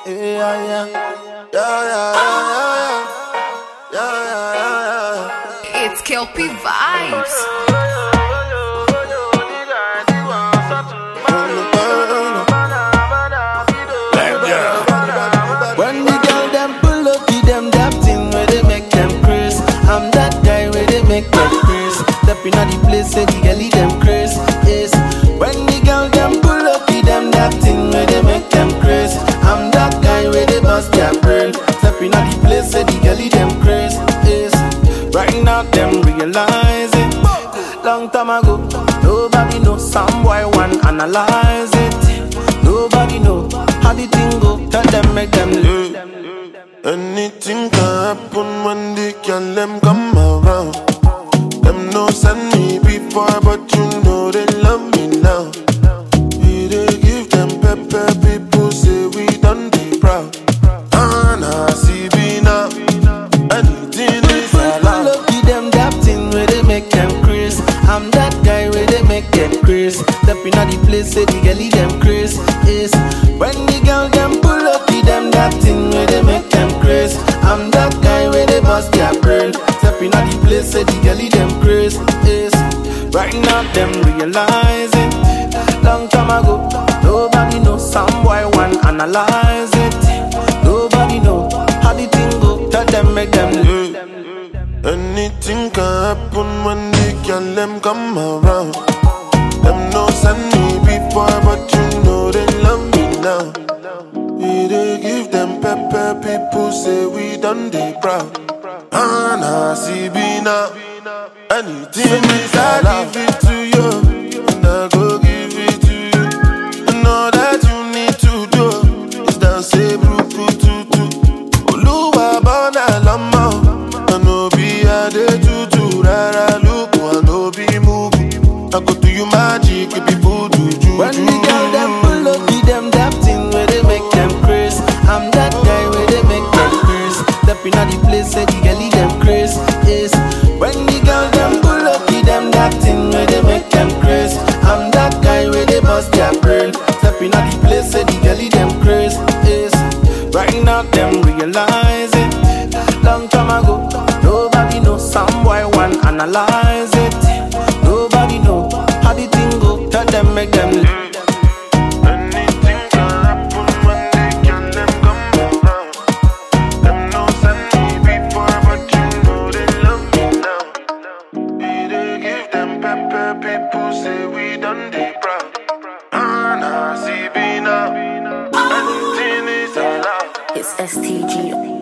Yeah, yeah, yeah, yeah, yeah, yeah, yeah, yeah. It's Kelpie Vibes. When the girl them pull up, give them that thing where they make them crazy. I'm that guy where they make them crazy. Step inna the place, say the girlie them crazy. Yes. When the girl them pull up, give them that thing where they make them crazy. I'm that guy where they bust their brain. Step inna the place, say the girlie them crazy. Yes. Right now them realize it. Long time ago, nobody know. Some boy want analyze it. Nobody know how the thing go. Tell them, make them live. Anything can happen when the girl them come around. Them no send me before, but you know they love me now. We dey give them pepper, people say we done be proud. And I see me now. Anything is allowed. Look at them that thing where they make them crazy. I'm that guy where they make them crazy. Step inna the place, say the girlie them crazy. Yes. When the girl them pull up, give them that thing where they make them crazy. I'm that guy where they bust their brain. Step inna the place, say the girlie them crazy. Yes. Right now them realizing. Long time ago, nobody know. Some boy want analyze it. Nobody know how the thing go. Tell them, make them live. Anything can happen when the girl them come around. Them no send me before, but you know they love me now. We dey give them pepper, people say we done dey proud. And I see me now. Anything is I give it to you, and I go give it to you. And all that you need to do is dance a bruku tutu. Oluwa bona lama. I no be a day to rara look, I no be movie. I go do you magic, it be voodoo juju. When the girl them pull up, give them that thing where they make them crazy. I'm that guy where they make them crazy. Step inna the place, say the girlie them crazy. Yes. When the girl them pull up, give them that thing where they make them crazy. I'm that guy where they bust their brain. Step inna the place, say the girlie them crazy. Yes. Right now them realizing. Long time ago, nobody know. Some boy want analyze it. Nobody know how the thing go. Tell them, make them live. Anything can happen when they can them come around. Them no send me before, but you know they love me now. We dey give them pepper, people say we done dey proud. And I see me now. Anything is allowed. It's STG.